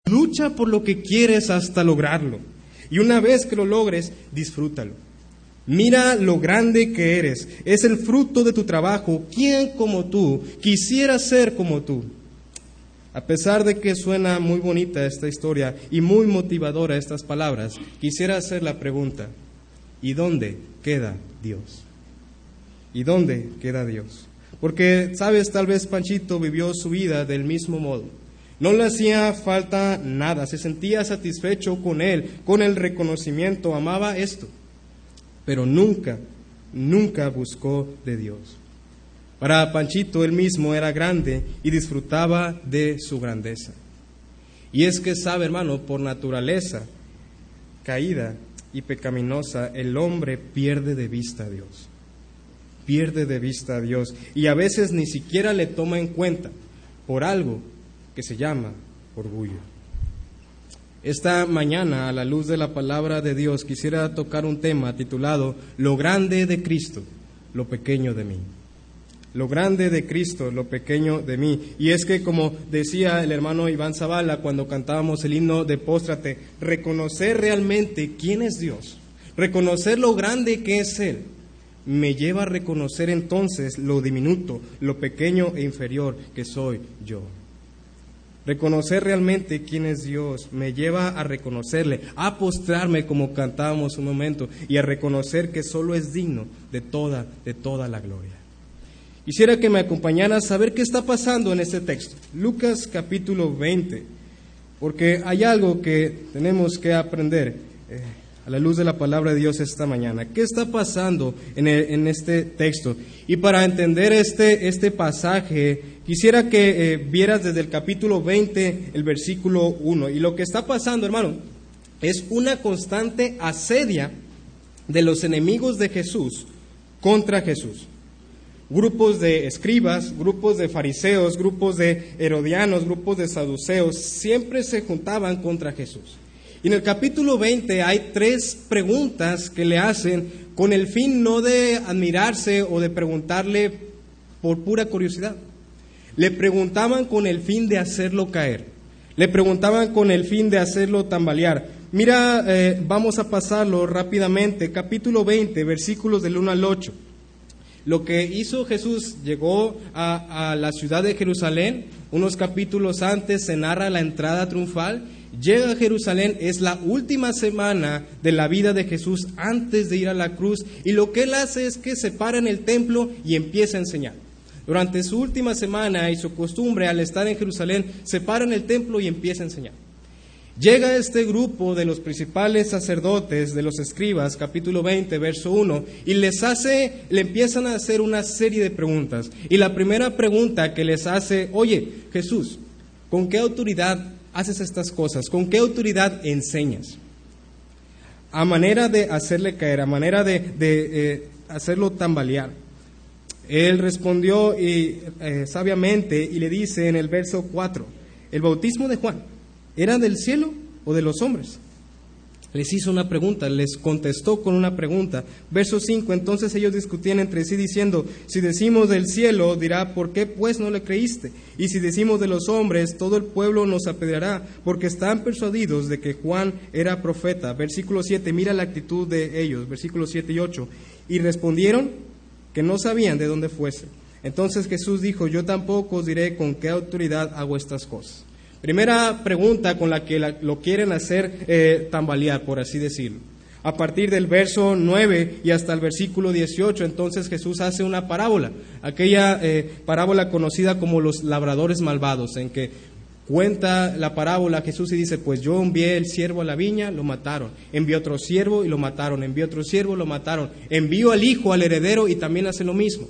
Lucha por lo que quieres hasta lograrlo. Y una vez que lo logres, disfrútalo. Mira lo grande que eres. Es el fruto de tu trabajo. ¿Quién como tú quisiera ser como tú? A pesar de que suena muy bonita esta historia y muy motivadora estas palabras, quisiera hacer la pregunta: ¿y dónde queda Dios? ¿Y dónde queda Dios? Porque, sabes, tal vez Panchito vivió su vida del mismo modo. No le hacía falta nada, se sentía satisfecho con él, con el reconocimiento, amaba esto, pero nunca buscó de Dios. Para Panchito él mismo era grande y disfrutaba de su grandeza. Y es que sabe, hermano, por naturaleza caída y pecaminosa, el hombre pierde de vista a Dios. Pierde de vista a Dios y a veces ni siquiera le toma en cuenta por algo que se llama orgullo. Esta mañana, a la luz de la palabra de Dios, quisiera tocar un tema titulado Lo grande de Cristo, lo pequeño de mí. Lo grande de Cristo, lo pequeño de mí. Y es que, como decía el hermano Iván Zavala cuando cantábamos el himno de Póstrate, reconocer realmente quién es Dios, reconocer lo grande que es Él, me lleva a reconocer entonces lo diminuto, lo pequeño e inferior que soy yo. Reconocer realmente quién es Dios me lleva a reconocerle, a postrarme como cantábamos un momento y a reconocer que solo es digno de toda la gloria. Quisiera que me acompañaras a ver qué está pasando en este texto, Lucas capítulo 20, porque hay algo que tenemos que aprender a la luz de la palabra de Dios esta mañana. ¿Qué está pasando en este texto? Y para entender este pasaje, quisiera que vieras desde el capítulo 20, el versículo 1. Y lo que está pasando, hermano, es una constante asedia de los enemigos de Jesús contra Jesús. Grupos de escribas, grupos de fariseos, grupos de herodianos, grupos de saduceos, siempre se juntaban contra Jesús. Y en el capítulo 20 hay 3 preguntas que le hacen con el fin no de admirarse o de preguntarle por pura curiosidad. Le preguntaban con el fin de hacerlo caer. Le preguntaban con el fin de hacerlo tambalear. Mira, vamos a pasarlo rápidamente. Capítulo 20, versículos del 1 al 8. Lo que hizo Jesús, llegó a la ciudad de Jerusalén. Unos capítulos antes se narra la entrada triunfal. Llega a Jerusalén, es la última semana de la vida de Jesús antes de ir a la cruz, y lo que él hace es que se para en el templo y empieza a enseñar. Durante su última semana y su costumbre, al estar en Jerusalén, se para en el templo y empieza a enseñar. Llega este grupo de los principales sacerdotes, de los escribas, capítulo 20, verso 1, y le empiezan a hacer una serie de preguntas. Y la primera pregunta que les hace: oye, Jesús, ¿con qué autoridad haces estas cosas? ¿Con qué autoridad enseñas? A manera de hacerle caer, a manera de hacerlo tambalear. Él respondió sabiamente y le dice en el verso 4, ¿el bautismo de Juan era del cielo o de los hombres? Les hizo una pregunta, les contestó con una pregunta. Verso 5, entonces ellos discutían entre sí diciendo: si decimos del cielo, dirá, ¿por qué pues no le creíste? Y si decimos de los hombres, todo el pueblo nos apedreará, porque están persuadidos de que Juan era profeta. Versículo 7, mira la actitud de ellos, versículos 7 y 8. Y respondieron que no sabían de dónde fuese. Entonces Jesús dijo: yo tampoco os diré con qué autoridad hago estas cosas. Primera pregunta con la que lo quieren hacer tambalear, por así decirlo. A partir del verso 9 y hasta el versículo 18, entonces Jesús hace una parábola, aquella parábola conocida como los labradores malvados, en que cuenta la parábola Jesús y dice: pues yo envié el siervo a la viña, lo mataron, envié otro siervo y lo mataron, envié otro siervo, lo mataron, envió al hijo, al heredero, y también hace lo mismo.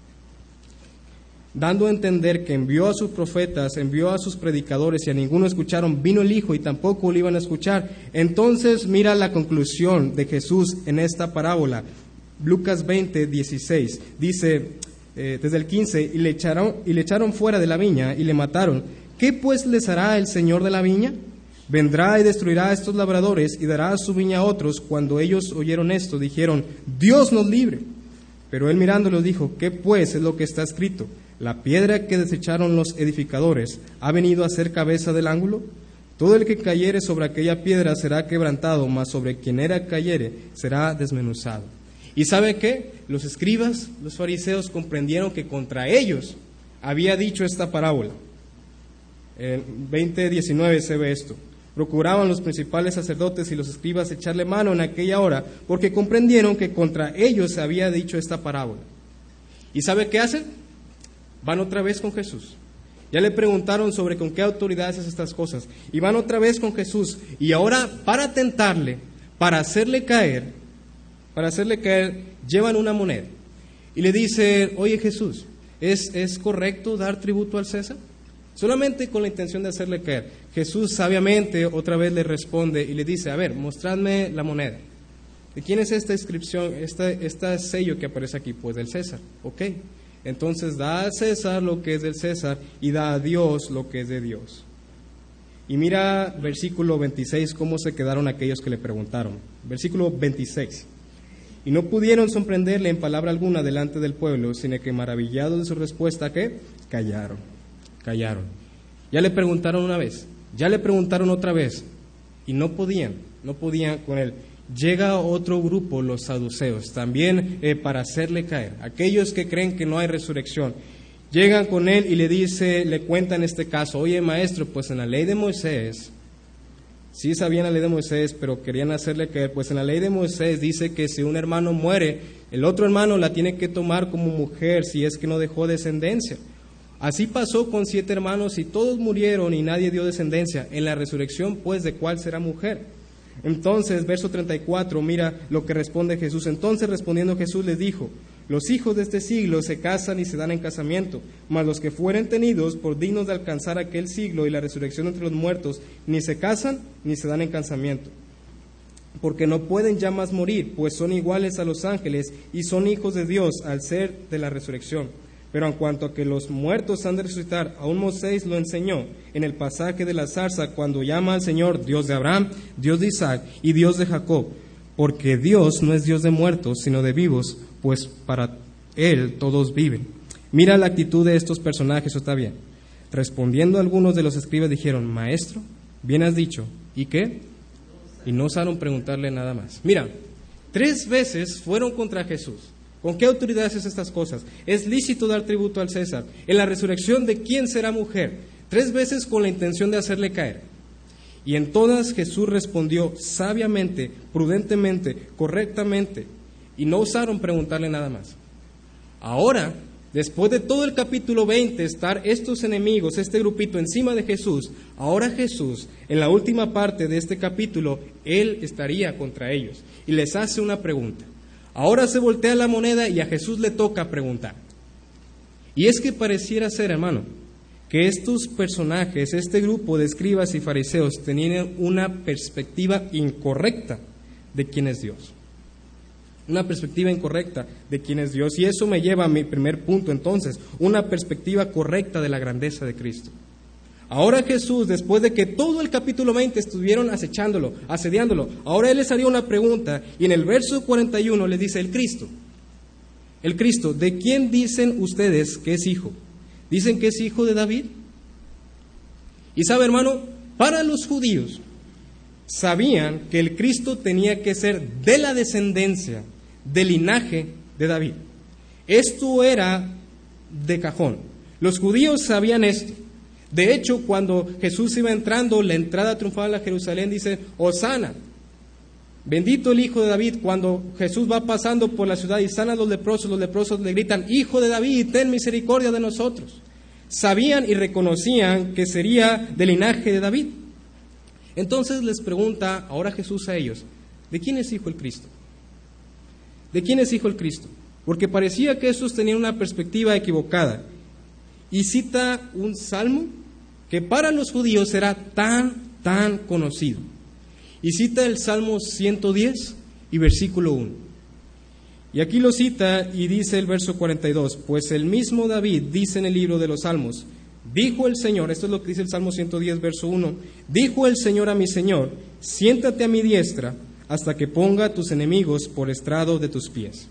Dando a entender que envió a sus profetas, envió a sus predicadores y a ninguno escucharon, vino el Hijo y tampoco lo iban a escuchar. Entonces mira la conclusión de Jesús en esta parábola. Lucas 20, 16, dice desde el 15, y le echaron fuera de la viña y le mataron. ¿Qué pues les hará el Señor de la viña? Vendrá y destruirá a estos labradores y dará su viña a otros. Cuando ellos oyeron esto, dijeron: Dios nos libre. Pero él mirándolos dijo: ¿qué pues es lo que está escrito? La piedra que desecharon los edificadores ha venido a ser cabeza del ángulo. Todo el que cayere sobre aquella piedra será quebrantado, mas sobre quien era cayere será desmenuzado. ¿Y sabe qué? Los escribas, los fariseos comprendieron que contra ellos había dicho esta parábola. En 20:19 se ve esto. Procuraban los principales sacerdotes y los escribas echarle mano en aquella hora, porque comprendieron que contra ellos se había dicho esta parábola. ¿Y sabe qué hacen? Van otra vez con Jesús. Ya le preguntaron sobre con qué autoridad haces estas cosas. Y van otra vez con Jesús. Y ahora, para tentarle, para hacerle caer, llevan una moneda. Y le dice, oye Jesús, ¿es correcto dar tributo al César? Solamente con la intención de hacerle caer. Jesús sabiamente otra vez le responde y le dice, a ver, mostradme la moneda. ¿De quién es esta inscripción, este sello que aparece aquí? Pues del César. Ok. Entonces da a César lo que es del César y da a Dios lo que es de Dios. Y mira versículo 26, cómo se quedaron aquellos que le preguntaron. Versículo 26. Y no pudieron sorprenderle en palabra alguna delante del pueblo, sino que maravillados de su respuesta, ¿qué? Callaron. Ya le preguntaron una vez, ya le preguntaron otra vez, y no podían con él. Llega otro grupo, los saduceos, también para hacerle caer. Aquellos que creen que no hay resurrección. Llegan con él y le cuentan este caso. Oye, maestro, pues en la ley de Moisés, sí sabían la ley de Moisés, pero querían hacerle caer. Pues en la ley de Moisés dice que si un hermano muere, el otro hermano la tiene que tomar como mujer si es que no dejó descendencia. Así pasó con 7 hermanos y todos murieron y nadie dio descendencia. En la resurrección, pues, ¿de cuál será mujer? Entonces, verso 34, mira lo que responde Jesús. Entonces, respondiendo Jesús les dijo, los hijos de este siglo se casan y se dan en casamiento, mas los que fueren tenidos por dignos de alcanzar aquel siglo y la resurrección entre los muertos, ni se casan ni se dan en casamiento. Porque no pueden ya más morir, pues son iguales a los ángeles y son hijos de Dios al ser de la resurrección. Pero en cuanto a que los muertos han de resucitar, aún Moisés lo enseñó en el pasaje de la zarza, cuando llama al Señor Dios de Abraham, Dios de Isaac y Dios de Jacob, porque Dios no es Dios de muertos, sino de vivos, pues para Él todos viven. Mira la actitud de estos personajes, está bien. Respondiendo algunos de los escribas dijeron, Maestro, bien has dicho, ¿y qué? Y no osaron preguntarle nada más. Mira, 3 veces fueron contra Jesús. ¿Con qué autoridad haces estas cosas? ¿Es lícito dar tributo al César? ¿En la resurrección de quién será mujer? 3 veces con la intención de hacerle caer. Y en todas Jesús respondió sabiamente, prudentemente, correctamente, y no osaron preguntarle nada más. Ahora, después de todo el capítulo 20, estar estos enemigos, este grupito encima de Jesús, ahora Jesús, en la última parte de este capítulo, Él estaría contra ellos y les hace una pregunta. Ahora se voltea la moneda y a Jesús le toca preguntar. Y es que pareciera ser, hermano, que estos personajes, este grupo de escribas y fariseos, tenían una perspectiva incorrecta de quién es Dios. Una perspectiva incorrecta de quién es Dios. Y eso me lleva a mi primer punto, entonces, una perspectiva correcta de la grandeza de Cristo. Ahora Jesús, después de que todo el capítulo 20 estuvieron acechándolo, asediándolo, ahora Él les haría una pregunta y en el verso 41 les dice, el Cristo, ¿de quién dicen ustedes que es hijo? ¿Dicen que es hijo de David? Y sabe, hermano, para los judíos sabían que el Cristo tenía que ser de la descendencia, del linaje de David. Esto era de cajón. Los judíos sabían esto. De hecho, cuando Jesús iba entrando, la entrada triunfal a Jerusalén dice, Hosana, bendito el Hijo de David. Cuando Jesús va pasando por la ciudad y sana a los leprosos le gritan, Hijo de David, ten misericordia de nosotros. Sabían y reconocían que sería del linaje de David. Entonces les pregunta ahora Jesús a ellos, ¿de quién es hijo el Cristo? ¿De quién es hijo el Cristo? Porque parecía que estos tenían una perspectiva equivocada. Y cita un salmo que para los judíos era tan conocido. Y cita el Salmo 110 y versículo 1. Y aquí lo cita y dice el verso 42, pues el mismo David dice en el libro de los Salmos, dijo el Señor, esto es lo que dice el Salmo 110, verso 1, dijo el Señor a mi Señor, siéntate a mi diestra hasta que ponga a tus enemigos por estrado de tus pies.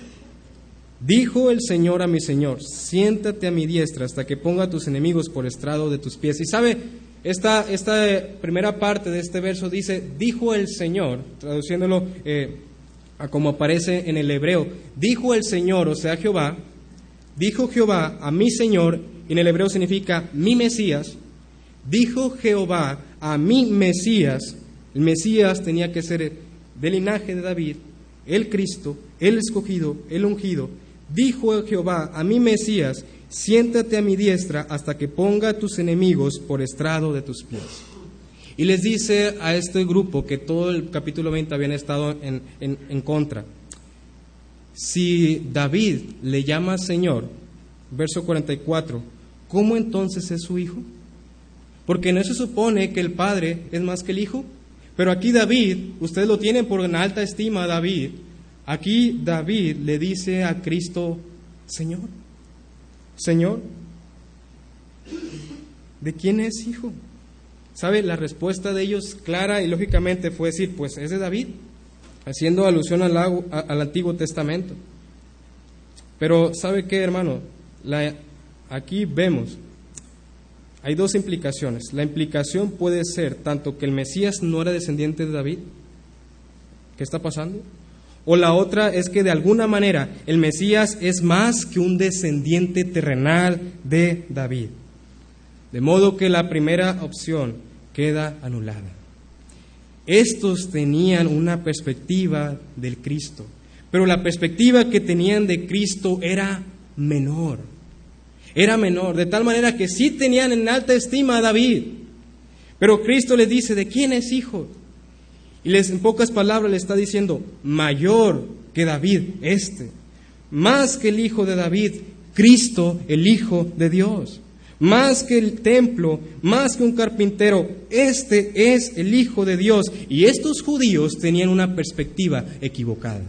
Dijo el Señor a mi Señor, siéntate a mi diestra hasta que ponga a tus enemigos por estrado de tus pies. Y sabe, Esta primera parte de este verso dice, dijo el Señor, traduciéndolo a como aparece en el hebreo, dijo el Señor, o sea Jehová, dijo Jehová a mi Señor, y en el hebreo significa mi Mesías, dijo Jehová a mi Mesías. El Mesías tenía que ser del linaje de David, el Cristo, el escogido, el ungido. Dijo Jehová a mi Mesías, siéntate a mi diestra hasta que ponga a tus enemigos por estrado de tus pies. Y les dice a este grupo que todo el capítulo 20 habían estado en contra. Si David le llama Señor, verso 44, ¿cómo entonces es su hijo? Porque no se supone que el Padre es más que el Hijo. Pero aquí David, ustedes lo tienen por en alta estima, David. Aquí David le dice a Cristo, Señor, Señor, ¿de quién es hijo? ¿Sabe? La respuesta de ellos clara y lógicamente fue decir, pues es de David, haciendo alusión al Antiguo Testamento. Pero ¿sabe qué, hermano? Aquí vemos, hay dos implicaciones. La implicación puede ser tanto que el Mesías no era descendiente de David. ¿Qué está pasando? O la otra es que de alguna manera el Mesías es más que un descendiente terrenal de David. De modo que la primera opción queda anulada. Estos tenían una perspectiva del Cristo, pero la perspectiva que tenían de Cristo era menor. Era menor, de tal manera que sí tenían en alta estima a David. Pero Cristo les dice, ¿de quién es hijo? Y en pocas palabras le está diciendo, mayor que David más que el hijo de David, Cristo, el Hijo de Dios. Más que el templo, más que un carpintero, este es el Hijo de Dios. Y estos judíos tenían una perspectiva equivocada.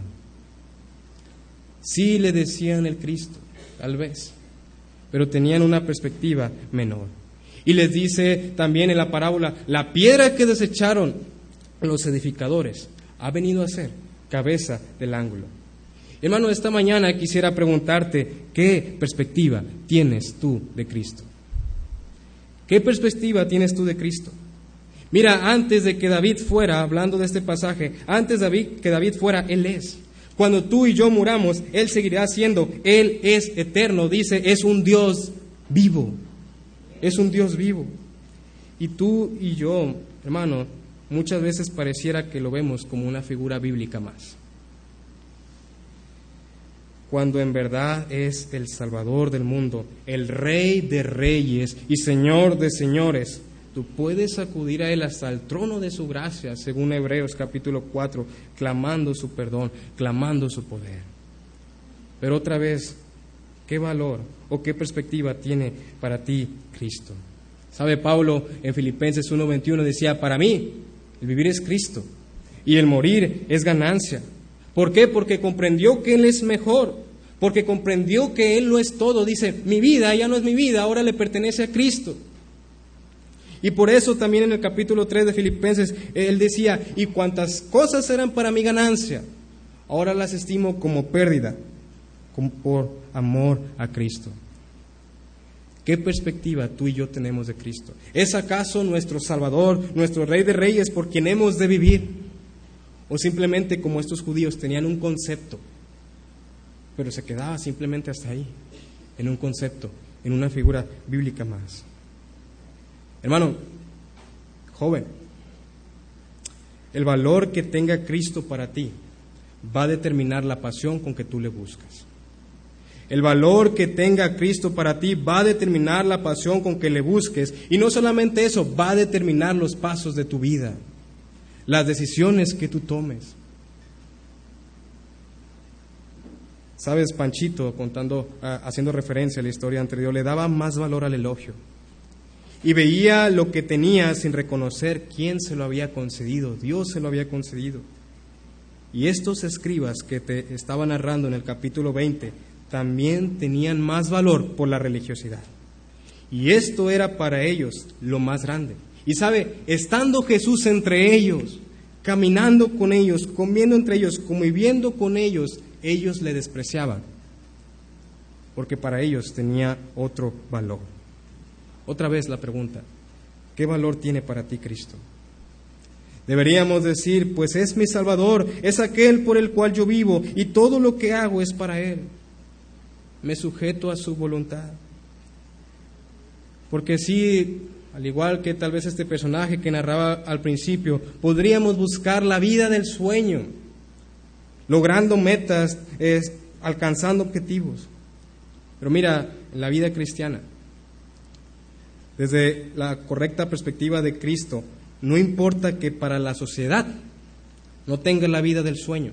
Sí le decían el Cristo, tal vez, pero tenían una perspectiva menor. Y les dice también en la parábola, la piedra que desecharon los edificadores ha venido a ser cabeza del ángulo. Hermano, esta mañana quisiera preguntarte, ¿qué perspectiva tienes tú de Cristo? ¿Qué perspectiva tienes tú de Cristo? Mira, antes de que David fuera, hablando de este pasaje, antes de que David fuera, Él es. Cuando tú y yo muramos, Él seguirá siendo. Él es eterno, dice, es un Dios vivo. Es un Dios vivo. Y tú y yo, hermano, muchas veces pareciera que lo vemos como una figura bíblica más, cuando en verdad es el Salvador del mundo, el Rey de reyes y Señor de señores. Tú puedes acudir a Él hasta el trono de su gracia, según Hebreos capítulo 4, clamando su perdón, clamando su poder. Pero otra vez, ¿qué valor o qué perspectiva tiene para ti Cristo? ¿Sabe? Pablo en Filipenses 1:21 decía, para mí el vivir es Cristo y el morir es ganancia. ¿Por qué? Porque comprendió que Él es mejor, porque comprendió que Él lo es todo. Dice, mi vida ya no es mi vida, ahora le pertenece a Cristo. Y por eso también en el capítulo 3 de Filipenses, él decía, y cuantas cosas eran para mi ganancia, ahora las estimo como pérdida, por amor a Cristo. ¿Qué perspectiva tú y yo tenemos de Cristo? ¿Es acaso nuestro Salvador, nuestro Rey de Reyes, por quien hemos de vivir? ¿O simplemente como estos judíos tenían un concepto, pero se quedaba simplemente hasta ahí, en un concepto, en una figura bíblica más? Hermano, joven, el valor que tenga Cristo para ti va a determinar la pasión con que tú le buscas. El valor que tenga Cristo para ti va a determinar la pasión con que le busques. Y no solamente eso, va a determinar los pasos de tu vida, las decisiones que tú tomes. Sabes, Panchito, haciendo referencia a la historia anterior, le daba más valor al elogio. Y veía lo que tenía sin reconocer quién se lo había concedido. Dios se lo había concedido. Y estos escribas que te estaba narrando en el capítulo 20 también tenían más valor por la religiosidad. Y esto era para ellos lo más grande. Y sabe, estando Jesús entre ellos, caminando con ellos, comiendo entre ellos, conviviendo con ellos, ellos le despreciaban, porque para ellos tenía otro valor. Otra vez la pregunta, ¿Qué valor tiene para ti Cristo? Deberíamos decir, pues es mi Salvador, es aquel por el cual yo vivo y todo lo que hago es para Él. Me sujeto a su voluntad. Porque sí, al igual que tal vez este personaje que narraba al principio, podríamos buscar la vida del sueño, logrando metas, alcanzando objetivos. Pero mira, en la vida cristiana, desde la correcta perspectiva de Cristo, no importa que para la sociedad no tenga la vida del sueño,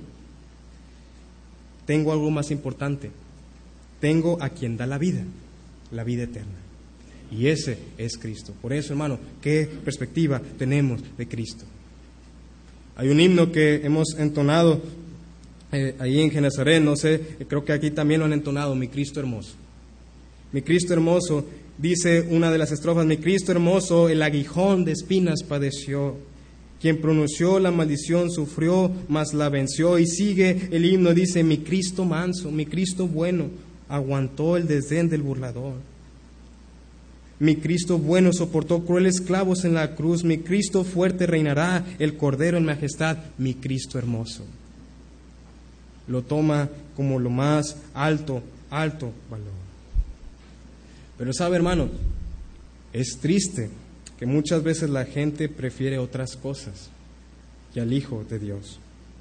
tengo algo más importante. Tengo a quien da la vida eterna. Y ese es Cristo. Por eso, hermano, ¿qué perspectiva tenemos de Cristo? Hay un himno que hemos entonado ahí en Genezaret, no sé, creo que aquí también lo han entonado, Mi Cristo hermoso. Mi Cristo hermoso, dice una de las estrofas, mi Cristo hermoso, el aguijón de espinas padeció. Quien pronunció la maldición sufrió, mas la venció. Y sigue el himno, dice, mi Cristo manso, mi Cristo bueno, aguantó el desdén del burlador. Mi Cristo bueno soportó crueles clavos en la cruz. Mi Cristo fuerte reinará, el Cordero en majestad. Mi Cristo hermoso. Lo toma como lo más alto valor. Pero sabe, hermano, es triste que muchas veces la gente prefiere otras cosas que al Hijo de Dios.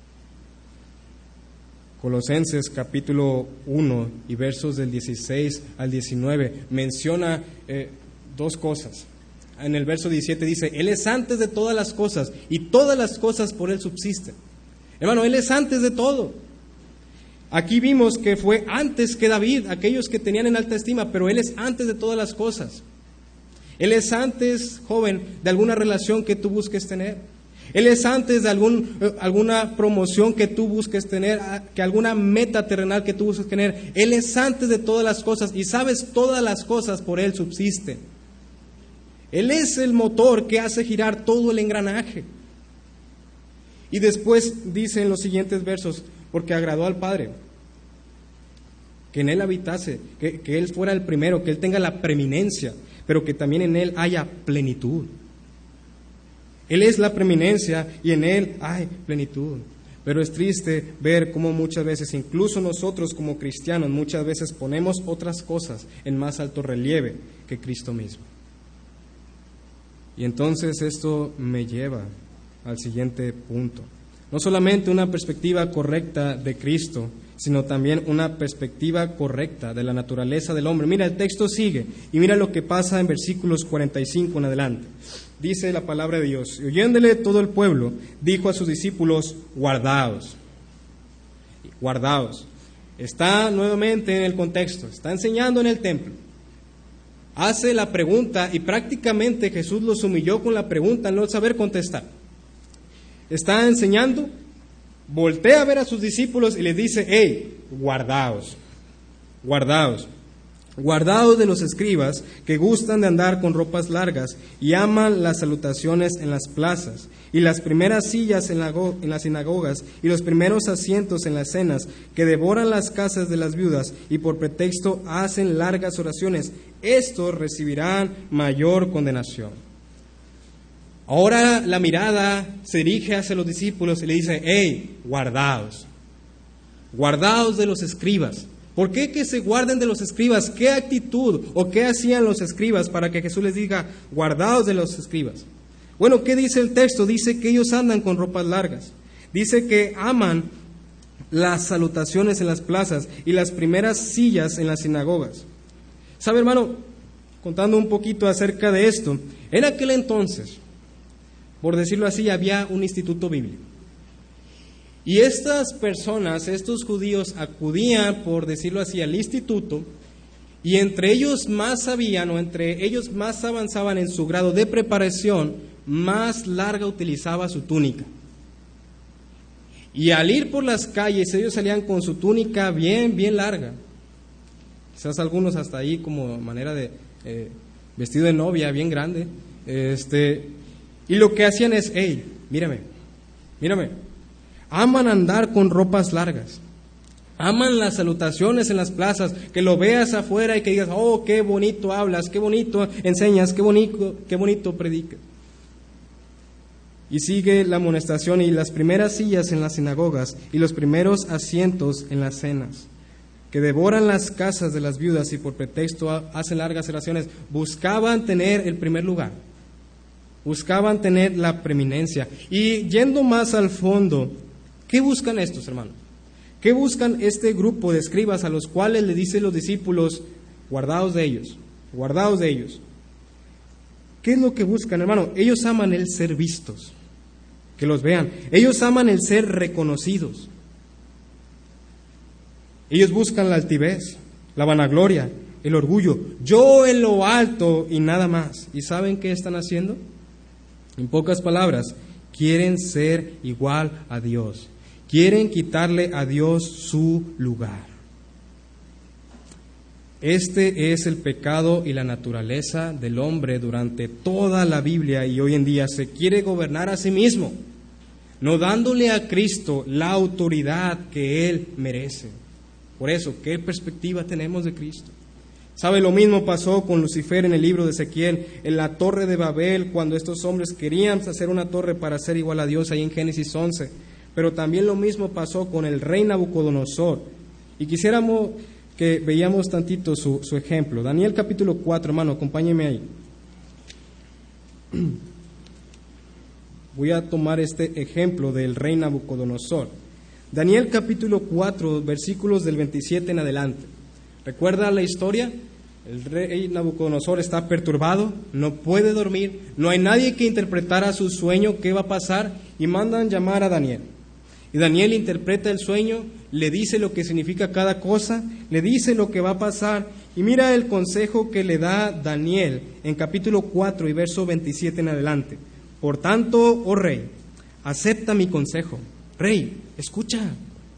Colosenses capítulo 1 y versos del 16 al 19 menciona dos cosas. En el verso 17 dice, Él es antes de todas las cosas y todas las cosas por Él subsisten. Hermano, Él es antes de todo. Aquí vimos que fue antes que David, aquellos que tenían en alta estima, pero Él es antes de todas las cosas. Él es antes, joven, de alguna relación que tú busques tener. Él es antes de alguna promoción que tú busques tener, que alguna meta terrenal que tú busques tener. Él es antes de todas las cosas y sabes, todas las cosas por Él subsisten. Él es el motor que hace girar todo el engranaje. Y después dice en los siguientes versos, porque agradó al Padre que en Él habitase, que Él fuera el primero, que Él tenga la preeminencia, pero que también en Él haya plenitud. Él es la preeminencia y en Él hay plenitud. Pero es triste ver cómo muchas veces, incluso nosotros como cristianos, muchas veces ponemos otras cosas en más alto relieve que Cristo mismo. Y entonces esto me lleva al siguiente punto. No solamente una perspectiva correcta de Cristo, sino también una perspectiva correcta de la naturaleza del hombre. Mira, el texto sigue y mira lo que pasa en versículos 45 en adelante. Dice la palabra de Dios, y oyéndole todo el pueblo, dijo a sus discípulos, guardaos. Guardaos. Está nuevamente en el contexto, está enseñando en el templo. Hace la pregunta y prácticamente Jesús los humilló con la pregunta al no saber contestar. Está enseñando, voltea a ver a sus discípulos y les dice, hey, guardaos, guardaos, guardaos de los escribas que gustan de andar con ropas largas y aman las salutaciones en las plazas y las primeras sillas en las sinagogas y los primeros asientos en las cenas, que devoran las casas de las viudas y por pretexto hacen largas oraciones. Estos recibirán mayor condenación. Ahora la mirada se dirige hacia los discípulos y le dice, hey, guardaos, guardaos de los escribas. ¿Por qué que se guarden de los escribas? ¿Qué actitud o qué hacían los escribas para que Jesús les diga, guardaos de los escribas? Bueno, ¿qué dice el texto? Dice que ellos andan con ropas largas. Dice que aman las salutaciones en las plazas y las primeras sillas en las sinagogas. ¿Sabe, hermano? Contando un poquito acerca de esto, en aquel entonces, por decirlo así, había un instituto bíblico. Y estas personas, estos judíos, acudían, por decirlo así, al instituto, y entre ellos más sabían o entre ellos más avanzaban en su grado de preparación, más larga utilizaba su túnica. Y al ir por las calles, ellos salían con su túnica bien larga. Quizás algunos hasta ahí como manera de vestido de novia, bien grande. Y lo que hacían es, hey, mírame. Aman andar con ropas largas. Aman las salutaciones en las plazas, que lo veas afuera y que digas, oh, qué bonito hablas, qué bonito enseñas, qué bonito predicas. Y sigue la amonestación y las primeras sillas en las sinagogas y los primeros asientos en las cenas, que devoran las casas de las viudas y por pretexto hacen largas oraciones. Buscaban tener el primer lugar, buscaban tener la preeminencia. Y yendo más al fondo, ¿qué buscan estos, hermanos? ¿Qué buscan este grupo de escribas a los cuales le dicen los discípulos, guardaos de ellos, guardaos de ellos? ¿Qué es lo que buscan, hermano? Ellos aman el ser vistos, que los vean. Ellos aman el ser reconocidos. Ellos buscan la altivez, la vanagloria, el orgullo. Yo en lo alto y nada más. ¿Y saben qué están haciendo? En pocas palabras, quieren ser igual a Dios. Quieren quitarle a Dios su lugar. Este es el pecado y la naturaleza del hombre durante toda la Biblia y hoy en día. Se quiere gobernar a sí mismo, no dándole a Cristo la autoridad que Él merece. Por eso, ¿qué perspectiva tenemos de Cristo? ¿Sabe? Lo mismo pasó con Lucifer en el libro de Ezequiel, en la torre de Babel, cuando estos hombres querían hacer una torre para ser igual a Dios, ahí en Génesis 11. Pero también lo mismo pasó con el rey Nabucodonosor. Y quisiéramos que veíamos tantito su ejemplo. Daniel capítulo 4, hermano, acompáñeme ahí. Voy a tomar este ejemplo del rey Nabucodonosor. Daniel capítulo 4, versículos del 27 en adelante. ¿Recuerda la historia? El rey Nabucodonosor está perturbado, no puede dormir, no hay nadie que interpretara su sueño, qué va a pasar, y mandan llamar a Daniel. Y Daniel interpreta el sueño, le dice lo que significa cada cosa, le dice lo que va a pasar, y mira el consejo que le da Daniel en capítulo 4 y verso 27 en adelante. Por tanto, oh rey, acepta mi consejo. Rey, escucha,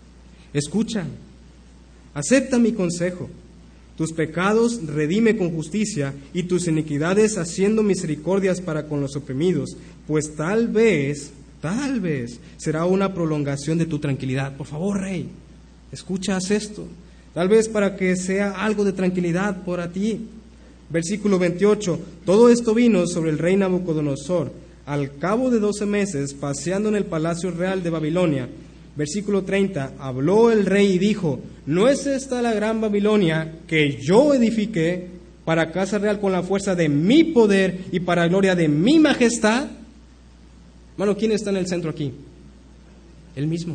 acepta mi consejo. Tus pecados redime con justicia y tus iniquidades haciendo misericordias para con los oprimidos, pues tal vez será una prolongación de tu tranquilidad. Por favor, rey, escuchas esto. Tal vez para que sea algo de tranquilidad para ti. Versículo 28. Todo esto vino sobre el rey Nabucodonosor al cabo de 12 meses, paseando en el palacio real de Babilonia. Versículo 30. Habló el rey y dijo: ¿no es esta la gran Babilonia que yo edifiqué para casa real con la fuerza de mi poder y para gloria de mi majestad? Hermano, ¿quién está en el centro aquí? Él mismo.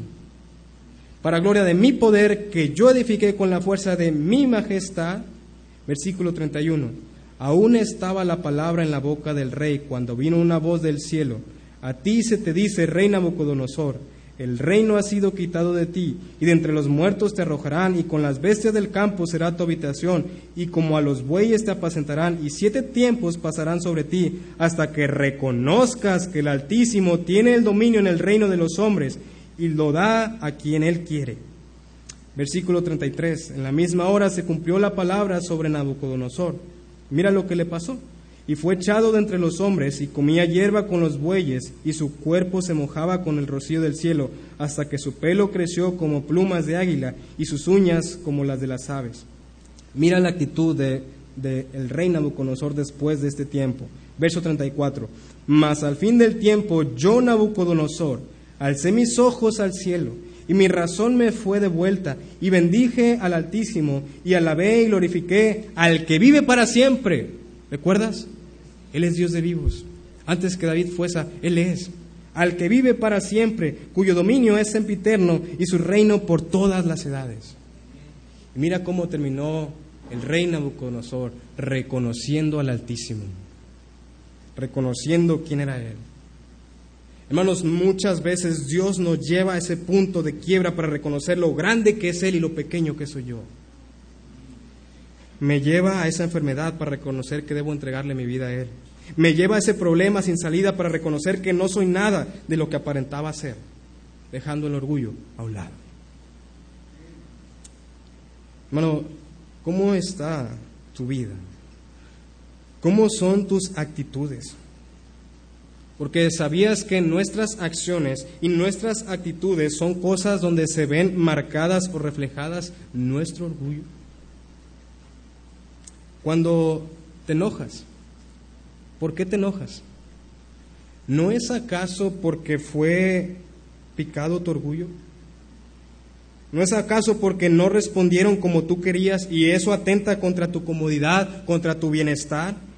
Para gloria de mi poder que yo edifiqué con la fuerza de mi majestad. Versículo 31. Aún estaba la palabra en la boca del rey cuando vino una voz del cielo: a ti se te dice, rey Nabucodonosor, el reino ha sido quitado de ti, y de entre los muertos te arrojarán, y con las bestias del campo será tu habitación, y como a los bueyes te apacentarán, y 7 tiempos pasarán sobre ti, hasta que reconozcas que el Altísimo tiene el dominio en el reino de los hombres, y lo da a quien Él quiere. Versículo 33. En la misma hora se cumplió la palabra sobre Nabucodonosor. Mira lo que le pasó. Y fue echado de entre los hombres, y comía hierba con los bueyes, y su cuerpo se mojaba con el rocío del cielo, hasta que su pelo creció como plumas de águila, y sus uñas como las de las aves. Mira la actitud del rey Nabucodonosor después de este tiempo. Verso 34. Mas al fin del tiempo, yo, Nabucodonosor, alcé mis ojos al cielo, y mi razón me fue devuelta, y bendije al Altísimo, y alabé y glorifiqué al que vive para siempre. ¿Recuerdas? Él es Dios de vivos. Antes que David fuese, Él es. Al que vive para siempre, cuyo dominio es sempiterno y su reino por todas las edades. Y mira cómo terminó el rey Nabucodonosor, reconociendo al Altísimo, reconociendo quién era Él. Hermanos, muchas veces Dios nos lleva a ese punto de quiebra para reconocer lo grande que es Él y lo pequeño que soy yo. Me lleva a esa enfermedad para reconocer que debo entregarle mi vida a Él. Me lleva a ese problema sin salida para reconocer que no soy nada de lo que aparentaba ser, dejando el orgullo a un lado. Hermano, ¿cómo está tu vida? ¿Cómo son tus actitudes? Porque sabías que nuestras acciones y nuestras actitudes son cosas donde se ven marcadas o reflejadas nuestro orgullo. Cuando te enojas, ¿por qué te enojas? ¿No es acaso porque fue picado tu orgullo? ¿No es acaso porque no respondieron como tú querías y eso atenta contra tu comodidad, contra tu bienestar?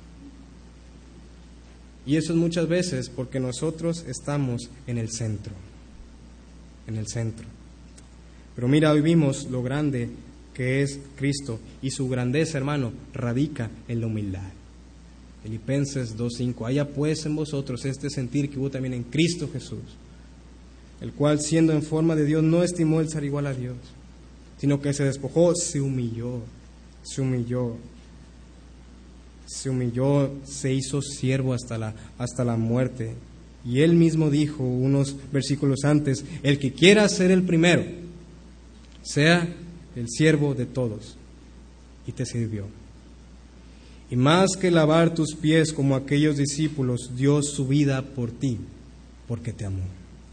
Y eso es muchas veces porque nosotros estamos en el centro. Pero mira, hoy vimos lo grande que es Cristo y su grandeza, hermano, radica en la humildad. Filipenses 2:5, haya pues en vosotros este sentir que hubo también en Cristo Jesús, el cual siendo en forma de Dios no estimó el ser igual a Dios, sino que se despojó, se humilló, se hizo siervo hasta la muerte. Y él mismo dijo unos versículos antes, el que quiera ser el primero, sea el siervo de todos. Y te sirvió. Y más que lavar tus pies como aquellos discípulos, dio su vida por ti, porque te amó.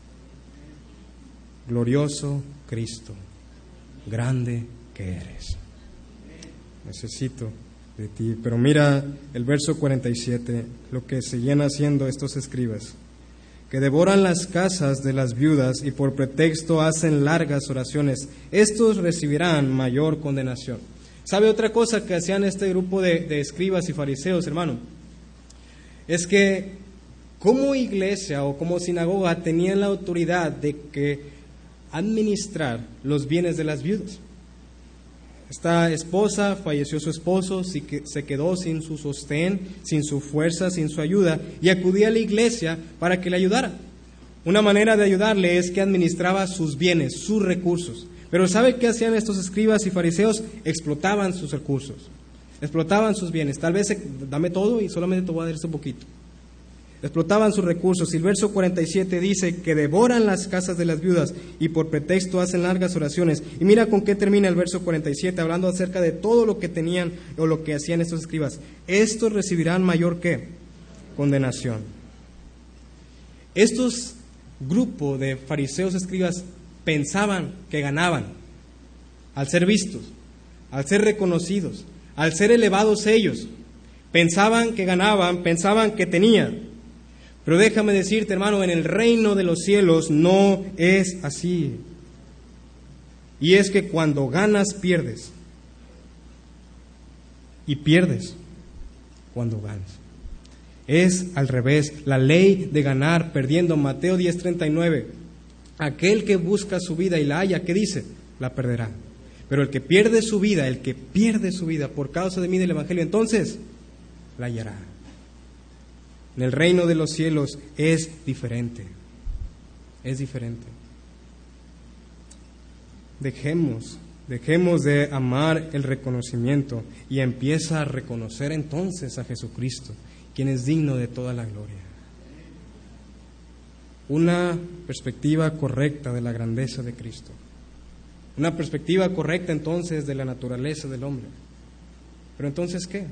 Glorioso Cristo, grande que eres. Necesito de ti. Pero mira el verso 47, lo que seguían haciendo estos escribas, que devoran las casas de las viudas y por pretexto hacen largas oraciones. Estos recibirán mayor condenación. ¿Sabe otra cosa que hacían este grupo de escribas y fariseos, hermano? Es que como iglesia o como sinagoga tenían la autoridad de que administrar los bienes de las viudas. Esta esposa, falleció su esposo, se quedó sin su sostén, sin su fuerza, sin su ayuda, y acudía a la iglesia para que le ayudara. Una manera de ayudarle es que administraba sus bienes, sus recursos. Pero ¿sabe qué hacían estos escribas y fariseos? Explotaban sus recursos, explotaban sus bienes. Tal vez dame todo y solamente te voy a dar este poquito. Explotaban sus recursos. Y el verso 47 dice que devoran las casas de las viudas y por pretexto hacen largas oraciones. Y mira con qué termina el verso 47, hablando acerca de todo lo que tenían o lo que hacían estos escribas. Estos recibirán mayor ¿qué? Condenación. Estos grupos de fariseos escribas pensaban que ganaban al ser vistos, al ser reconocidos, al ser elevados ellos. Pensaban que ganaban, pensaban que tenían. Pero déjame decirte, hermano, en el reino de los cielos no es así. Y es que cuando ganas, pierdes. Y pierdes cuando ganas. Es al revés, la ley de ganar perdiendo. Mateo 10:39. Aquel que busca su vida y la halla, ¿qué dice? La perderá. Pero el que pierde su vida por causa de mí del Evangelio, entonces la hallará. En el reino de los cielos es diferente. Es diferente. Dejemos de amar el reconocimiento y empieza a reconocer entonces a Jesucristo, quien es digno de toda la gloria. Una perspectiva correcta de la grandeza de Cristo. Una perspectiva correcta entonces de la naturaleza del hombre. Pero entonces, ¿qué?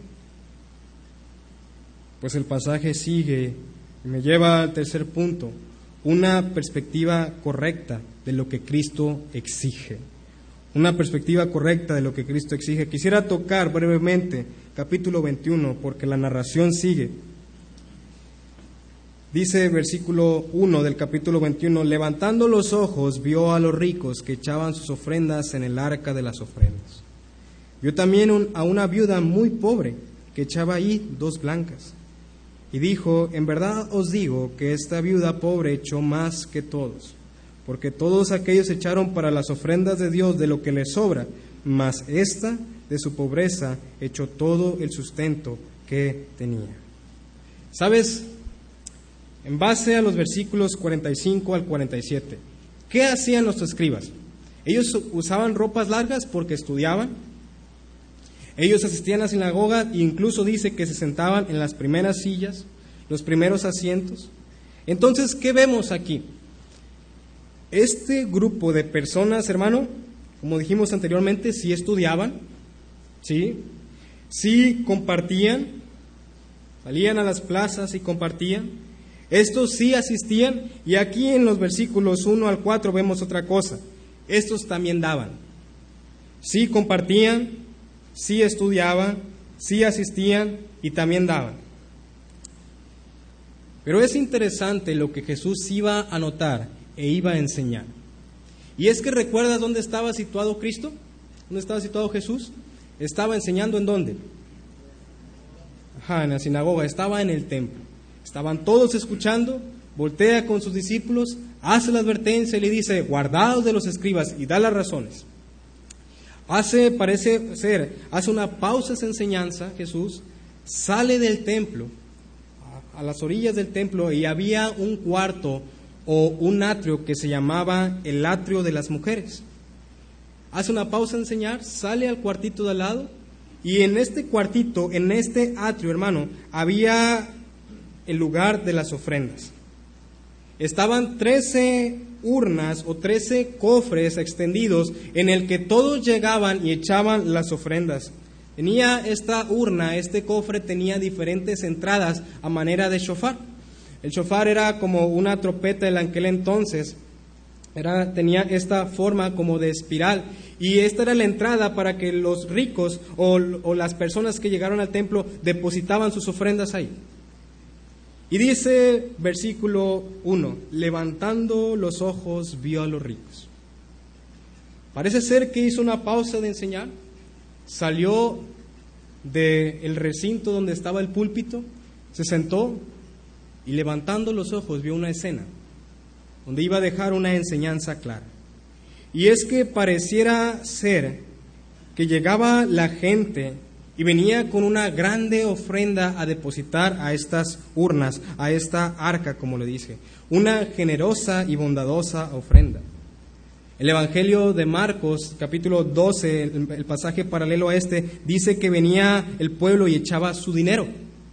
Pues el pasaje sigue y me lleva al tercer punto, una perspectiva correcta de lo que Cristo exige. Una perspectiva correcta de lo que Cristo exige. Quisiera tocar brevemente capítulo 21 porque la narración sigue. Dice versículo 1 del capítulo 21, levantando los ojos vio a los ricos que echaban sus ofrendas en el arca de las ofrendas. Vio también a una viuda muy pobre que echaba ahí 2 blancas. Y dijo, en verdad os digo que esta viuda pobre echó más que todos, porque todos aquellos echaron para las ofrendas de Dios de lo que les sobra, mas esta de su pobreza echó todo el sustento que tenía. ¿Sabes? En base a los versículos 45 al 47, ¿qué hacían los escribas? Ellos usaban ropas largas porque estudiaban. Ellos asistían a la sinagoga e incluso dice que se sentaban en las primeras sillas, los primeros asientos. Entonces, ¿qué vemos aquí? Este grupo de personas, hermano, como dijimos anteriormente, sí estudiaban, sí compartían, salían a las plazas y compartían, Estos sí asistían, y aquí en los versículos 1 al 4 vemos otra cosa. Estos también daban. Sí compartían, sí estudiaban, sí asistían y también daban. Pero es interesante lo que Jesús iba a anotar e iba a enseñar. Y es que ¿recuerdas dónde estaba situado Cristo? ¿Dónde estaba situado Jesús? Estaba enseñando ¿en dónde? En la sinagoga, estaba en el templo. Estaban todos escuchando, voltea con sus discípulos, hace la advertencia y le dice, guardaos de los escribas, y da las razones. Hace una pausa en esa enseñanza, Jesús, sale del templo, a las orillas del templo, y había un cuarto o un atrio que se llamaba el atrio de las mujeres. Hace una pausa en enseñar, sale al cuartito de al lado, y en este cuartito, en este atrio, hermano, había el lugar de las ofrendas. Estaban 13 urnas o 13 cofres extendidos en el que todos llegaban y echaban las ofrendas. Tenía esta urna, este cofre tenía diferentes entradas a manera de shofar. El shofar era como una trompeta en aquel entonces, tenía esta forma como de espiral, y esta era la entrada para que los ricos o las personas que llegaron al templo depositaban sus ofrendas ahí. Y dice versículo 1, levantando los ojos vio a los ricos. Parece ser que hizo una pausa de enseñar, salió del recinto donde estaba el púlpito, se sentó y levantando los ojos vio una escena donde iba a dejar una enseñanza clara. Y es que pareciera ser que llegaba la gente y venía con una grande ofrenda a depositar a estas urnas, a esta arca, como le dije, una generosa y bondadosa ofrenda. El Evangelio de Marcos, capítulo 12, el pasaje paralelo a este, dice que venía el pueblo y echaba su dinero.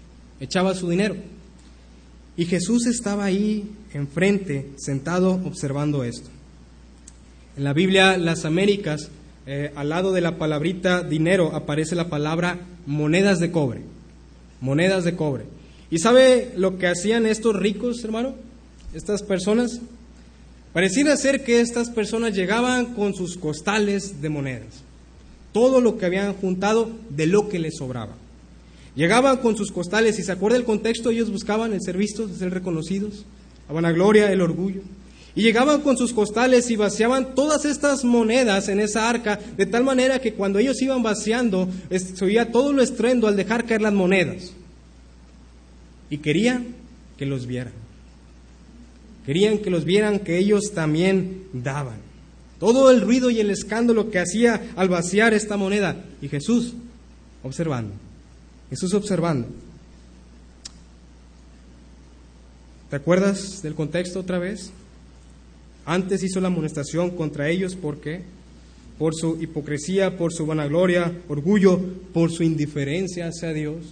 Y Jesús estaba ahí enfrente, sentado, observando esto. En la Biblia, las Américas, al lado de la palabrita dinero, aparece la palabra monedas de cobre. Monedas de cobre. ¿Y sabe lo que hacían estos ricos, hermano? Estas personas. Pareciera ser que estas personas llegaban con sus costales de monedas. Todo lo que habían juntado de lo que les sobraba. Llegaban con sus costales, y se acuerda el contexto, ellos buscaban el ser vistos, el ser reconocidos, la vanagloria, el orgullo. Y llegaban con sus costales y vaciaban todas estas monedas en esa arca, de tal manera que cuando ellos iban vaciando, se oía todo lo estruendo al dejar caer las monedas. Y querían que los vieran. Querían que los vieran, que ellos también daban. Todo el ruido y el escándalo que hacía al vaciar esta moneda. Y Jesús observando. ¿Te acuerdas del contexto otra vez? Antes hizo la amonestación contra ellos, ¿por qué? Por su hipocresía, por su vanagloria, orgullo, por su indiferencia hacia Dios.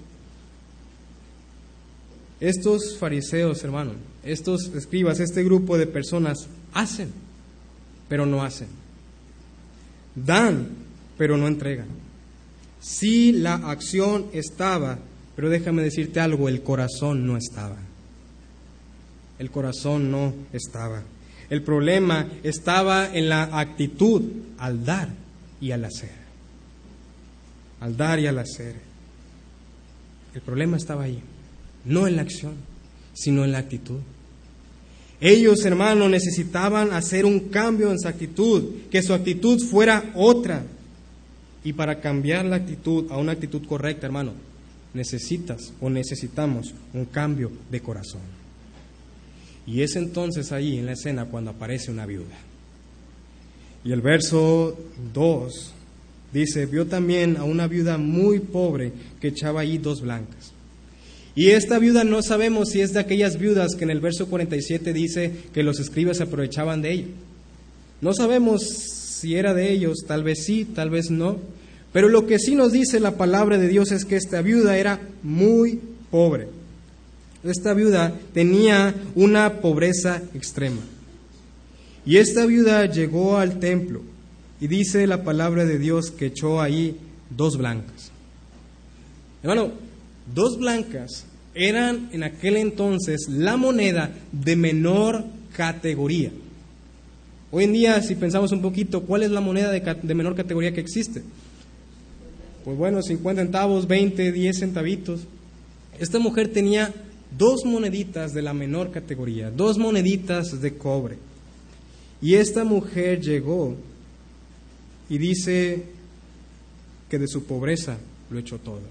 Estos fariseos, hermano, estos escribas, este grupo de personas hacen, pero no hacen. Dan, pero no entregan. Sí, la acción estaba, pero déjame decirte algo, el corazón no estaba. El corazón no estaba. El problema estaba en la actitud al dar y al hacer. Al dar y al hacer. El problema estaba ahí, no en la acción, sino en la actitud. Ellos, hermanos, necesitaban hacer un cambio en su actitud, que su actitud fuera otra. Y para cambiar la actitud a una actitud correcta, hermano, necesitamos un cambio de corazón. Y es entonces ahí en la escena cuando aparece una viuda. Y el verso 2 dice, vio también a una viuda muy pobre que echaba ahí 2 blancas. Y esta viuda no sabemos si es de aquellas viudas que en el verso 47 dice que los escribas se aprovechaban de ella. No sabemos si era de ellos, tal vez sí, tal vez no. Pero lo que sí nos dice la palabra de Dios es que esta viuda era muy pobre. Esta viuda tenía una pobreza extrema. Y esta viuda llegó al templo y dice la palabra de Dios que echó ahí 2 blancas. Hermano, 2 blancas eran en aquel entonces la moneda de menor categoría. Hoy en día, si pensamos un poquito, ¿cuál es la moneda de menor categoría que existe? Pues bueno, 50 centavos, 20, 10 centavitos. Esta mujer tenía 2 moneditas de la menor categoría, 2 moneditas de cobre. Y esta mujer llegó y dice que de su pobreza lo echó todo.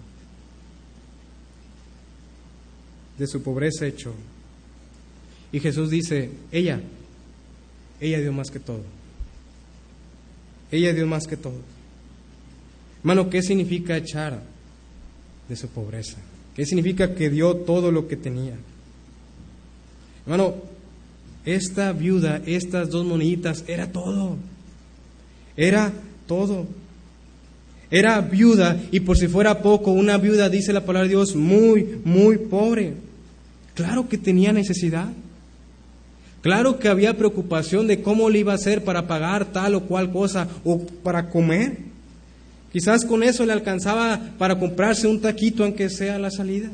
De su pobreza echó. Y Jesús dice, ella dio más que todo. Ella dio más que todo. Hermano, ¿qué significa echar de su pobreza? ¿Qué significa que dio todo lo que tenía? Hermano, esta viuda, estas 2 moneditas, era todo. Era todo. Era viuda, y por si fuera poco, una viuda, dice la palabra de Dios, muy, muy pobre. Claro que tenía necesidad. Claro que había preocupación de cómo le iba a hacer para pagar tal o cual cosa o para comer. Quizás con eso le alcanzaba para comprarse un taquito aunque sea a la salida.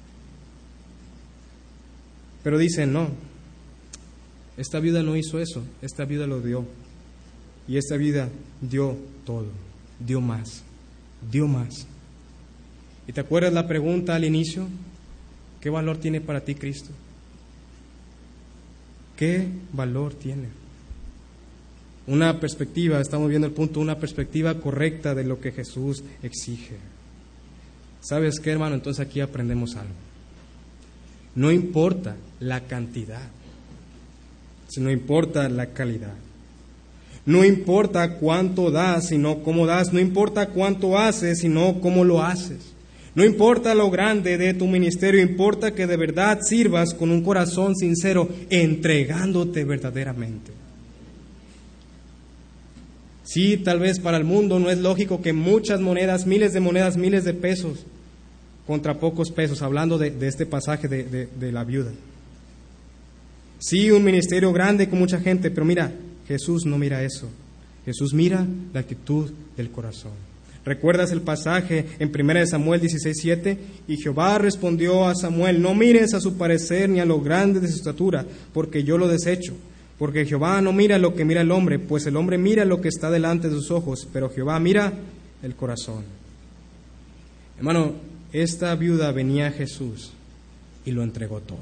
Pero dice, no, esta viuda no hizo eso, esta viuda lo dio. Y esta viuda dio todo, dio más, dio más. ¿Y te acuerdas la pregunta al inicio? ¿Qué valor tiene para ti Cristo? ¿Qué valor tiene? Una perspectiva, estamos viendo el punto, una perspectiva correcta de lo que Jesús exige. ¿Sabes qué, hermano? Entonces aquí aprendemos algo. No importa la cantidad, sino importa la calidad. No importa cuánto das, sino cómo das. No importa cuánto haces, sino cómo lo haces. No importa lo grande de tu ministerio, importa que de verdad sirvas con un corazón sincero, entregándote verdaderamente. Sí, tal vez para el mundo no es lógico que muchas monedas, miles de pesos, contra pocos pesos, hablando de este pasaje de la viuda. Sí, un ministerio grande con mucha gente, pero mira, Jesús no mira eso. Jesús mira la actitud del corazón. ¿Recuerdas el pasaje en 1 Samuel 16:7? Y Jehová respondió a Samuel, no mires a su parecer ni a lo grande de su estatura, porque yo lo desecho. Porque Jehová no mira lo que mira el hombre, pues el hombre mira lo que está delante de sus ojos, pero Jehová mira el corazón. Hermano, esta viuda venía a Jesús y lo entregó todo.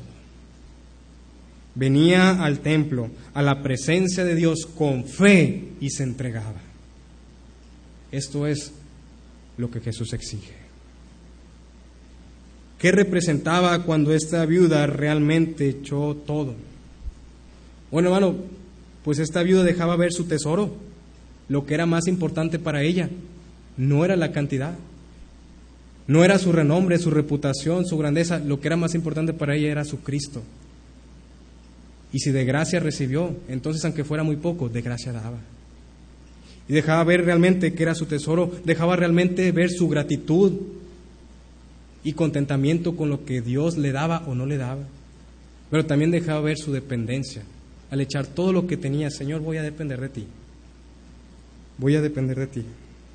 Venía al templo, a la presencia de Dios con fe y se entregaba. Esto es lo que Jesús exige. ¿Qué representaba cuando esta viuda realmente echó todo? Bueno, hermano, pues esta viuda dejaba ver su tesoro. Lo que era más importante para ella no era la cantidad, no era su renombre, su reputación, su grandeza. Lo que era más importante para ella era su Cristo. Y si de gracia recibió, entonces aunque fuera muy poco, de gracia daba. Y dejaba ver realmente que era su tesoro, dejaba realmente ver su gratitud y contentamiento con lo que Dios le daba o no le daba. Pero también dejaba ver su dependencia. Al echar todo lo que tenía, Señor, voy a depender de ti. Voy a depender de ti.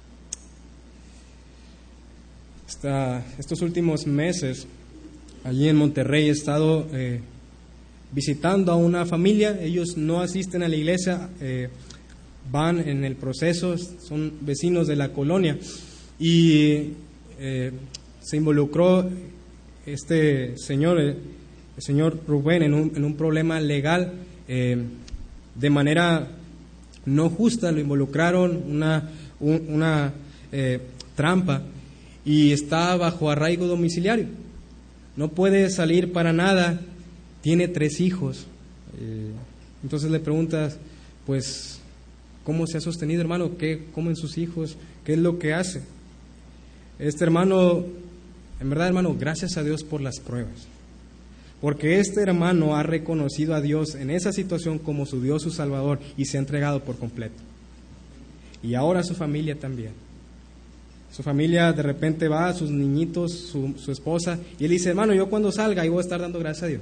Estos últimos meses, allí en Monterrey, he estado visitando a una familia. Ellos no asisten a la iglesia, van en el proceso, son vecinos de la colonia. Y se involucró este señor, el señor Rubén, en un problema legal. De manera no justa lo involucraron, una trampa, y está bajo arraigo domiciliario. No puede salir para nada, tiene 3 hijos. Entonces le preguntas, pues, ¿cómo se ha sostenido, hermano? ¿Qué comen sus hijos? ¿Qué es lo que hace? Este hermano, en verdad, hermano, gracias a Dios por las pruebas. Porque este hermano ha reconocido a Dios en esa situación como su Dios, su Salvador, y se ha entregado por completo. Y ahora su familia también. Su familia de repente va, sus niñitos, su esposa, y él dice, hermano, yo cuando salga ahí voy a estar dando gracias a Dios.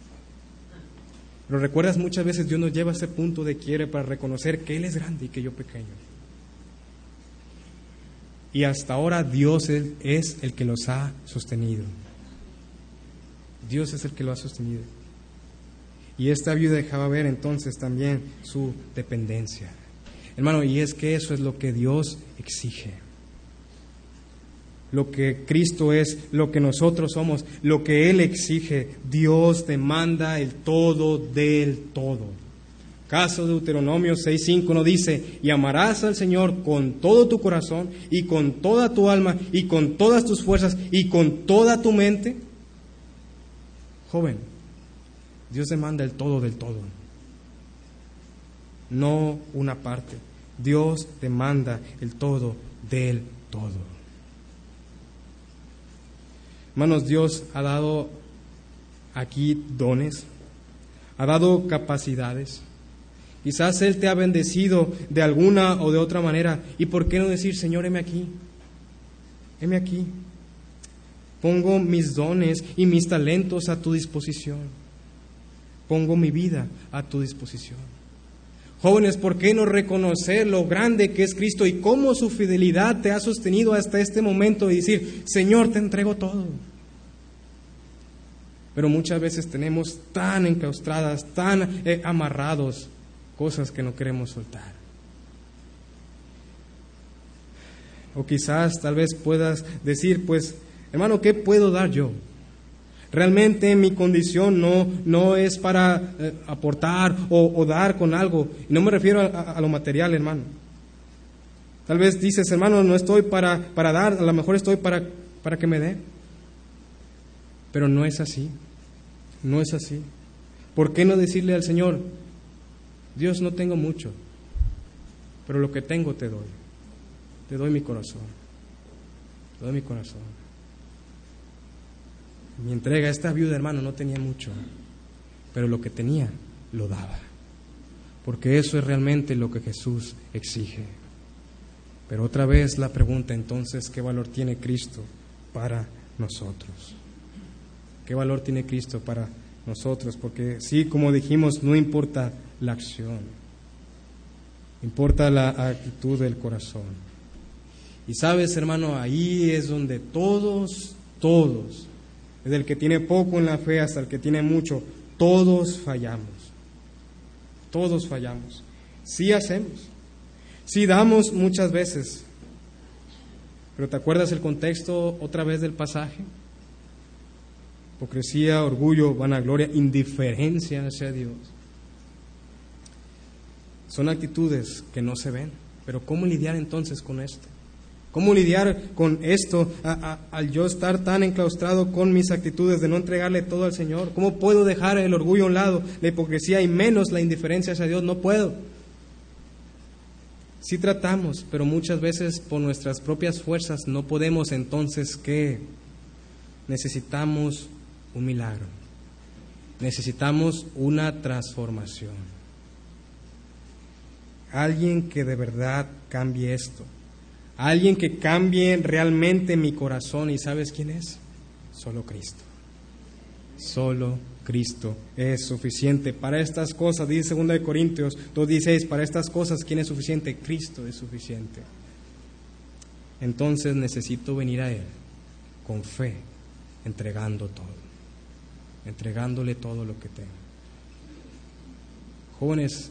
Pero recuerdas, muchas veces Dios nos lleva a ese punto de quiebre para reconocer que Él es grande y que yo pequeño. Y hasta ahora Dios es el que los ha sostenido. Dios es el que lo ha sostenido. Y esta viuda dejaba ver entonces también su dependencia. Hermano, y es que eso es lo que Dios exige. Lo que Cristo es, lo que nosotros somos, lo que Él exige. Dios demanda el todo del todo. Caso de Deuteronomio 6:5 nos dice: y amarás al Señor con todo tu corazón y con toda tu alma y con todas tus fuerzas y con toda tu mente. Joven, Dios demanda el todo del todo, no una parte. Dios demanda el todo del todo. Hermanos, Dios ha dado aquí dones, ha dado capacidades. Quizás Él te ha bendecido de alguna o de otra manera. ¿Y por qué no decir: Señor, heme aquí? Heme aquí. Pongo mis dones y mis talentos a tu disposición. Pongo mi vida a tu disposición. Jóvenes, ¿por qué no reconocer lo grande que es Cristo y cómo su fidelidad te ha sostenido hasta este momento y decir: Señor, te entrego todo? Pero muchas veces tenemos tan enclaustradas, tan amarrados cosas que no queremos soltar. O quizás, tal vez puedas decir: pues, hermano, ¿qué puedo dar yo? Realmente mi condición no es para aportar o dar con algo. Y no me refiero a lo material, hermano. Tal vez dices: hermano, no estoy para dar, a lo mejor estoy para que me dé. Pero no es así. No es así. ¿Por qué no decirle al Señor: Dios, no tengo mucho, pero lo que tengo te doy? Te doy mi corazón. Te doy mi corazón. Mi entrega, esta viuda, hermano, no tenía mucho, pero lo que tenía, lo daba. Porque eso es realmente lo que Jesús exige. Pero otra vez la pregunta, entonces, ¿qué valor tiene Cristo para nosotros? ¿Qué valor tiene Cristo para nosotros? Porque sí, como dijimos, no importa la acción, importa la actitud del corazón. Y sabes, hermano, ahí es donde todos, desde el que tiene poco en la fe hasta el que tiene mucho, todos fallamos. Todos fallamos. Sí hacemos, sí damos muchas veces. Pero ¿te acuerdas el contexto otra vez del pasaje? Hipocresía, orgullo, vanagloria, indiferencia hacia Dios. Son actitudes que no se ven. Pero ¿cómo lidiar entonces con esto? ¿Cómo lidiar con esto al yo estar tan enclaustrado con mis actitudes de no entregarle todo al Señor? ¿Cómo puedo dejar el orgullo a un lado, la hipocresía y menos la indiferencia hacia Dios? No puedo. Sí tratamos, pero muchas veces por nuestras propias fuerzas no podemos. Entonces, ¿qué? Necesitamos un milagro. Necesitamos una transformación. Alguien que de verdad cambie esto. Alguien que cambie realmente mi corazón. ¿Y sabes quién es? Solo Cristo. Solo Cristo es suficiente para estas cosas. Dice 2 Corintios 2:16, para estas cosas, ¿quién es suficiente? Cristo es suficiente. Entonces necesito venir a Él con fe, entregando todo, entregándole todo lo que tengo. Jóvenes,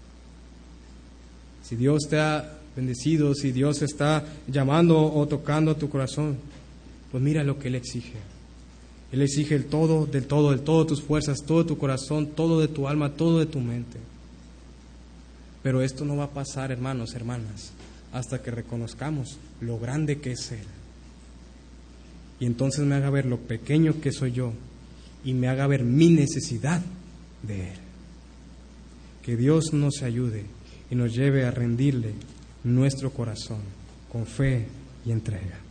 si Dios te ha bendecido, si Dios está llamando o tocando a tu corazón, pues mira lo que Él exige. Él exige el todo, del todo tus fuerzas, todo tu corazón, todo de tu alma, todo de tu mente. Pero esto no va a pasar, hermanos, hermanas, hasta que reconozcamos lo grande que es Él. Y entonces me haga ver lo pequeño que soy yo y me haga ver mi necesidad de Él. Que Dios nos ayude y nos lleve a rendirle nuestro corazón con fe y entrega.